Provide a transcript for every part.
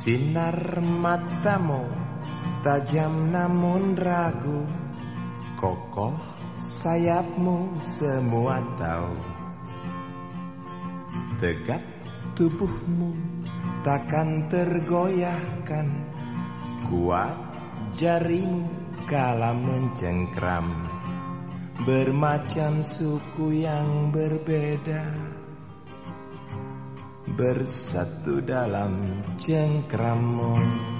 Sinar matamu tajam namun ragu, kokoh sayapmu semua tahu. Tegap tubuhmu takkan tergoyahkan, kuat jarimu kala mencengkram. Bermacam suku yang berbeda bersatu dalam cengkrammu.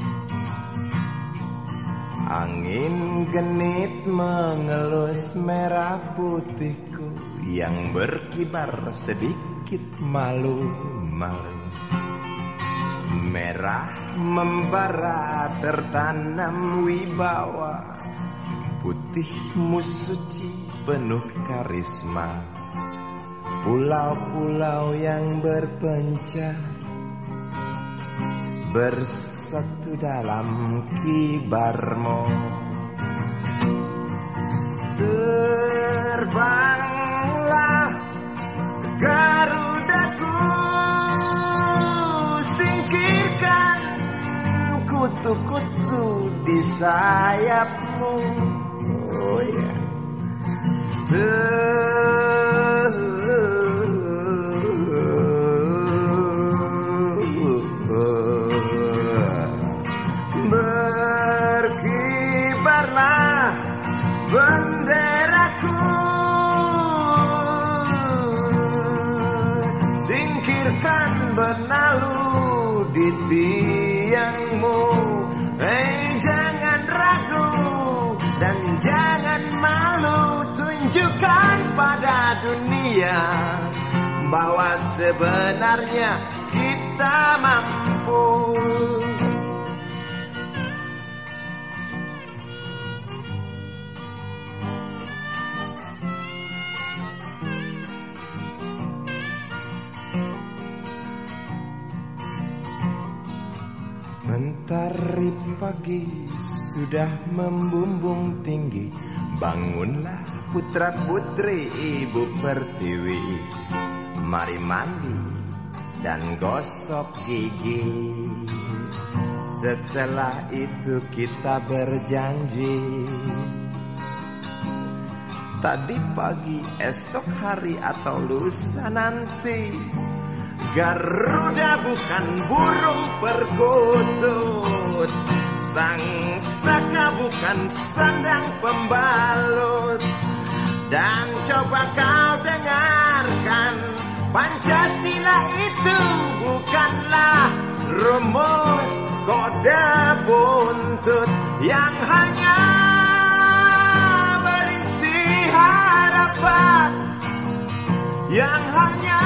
Angin genit mengelus merah putihku yang berkibar sedikit malu-malu. Merah membara tertanam wibawa, putihmu suci penuh karisma. Pulau-pulau yang berpencar bersatu dalam kibarmu. Terbanglah Garudaku, singkirkan kutu-kutu di sayapmu. Oh ya, berkibarlah benderaku, singkirkan benalu di tiangmu. Jangan ragu dan jangan malu, tunjukkan pada dunia bahwa sebenarnya kita mampu. Mentari pagi sudah membumbung tinggi, bangunlah putra putri ibu pertiwi. Mari mandi dan gosok gigi, setelah itu kita berjanji. Tadi pagi, esok hari atau lusa nanti, Garuda bukan burung perkutut, sang saka bukan sandang pembalut. Dan coba kau dengarkan, Pancasila itu bukanlah rumus kode buntut yang hanya berisi harapan, yang hanya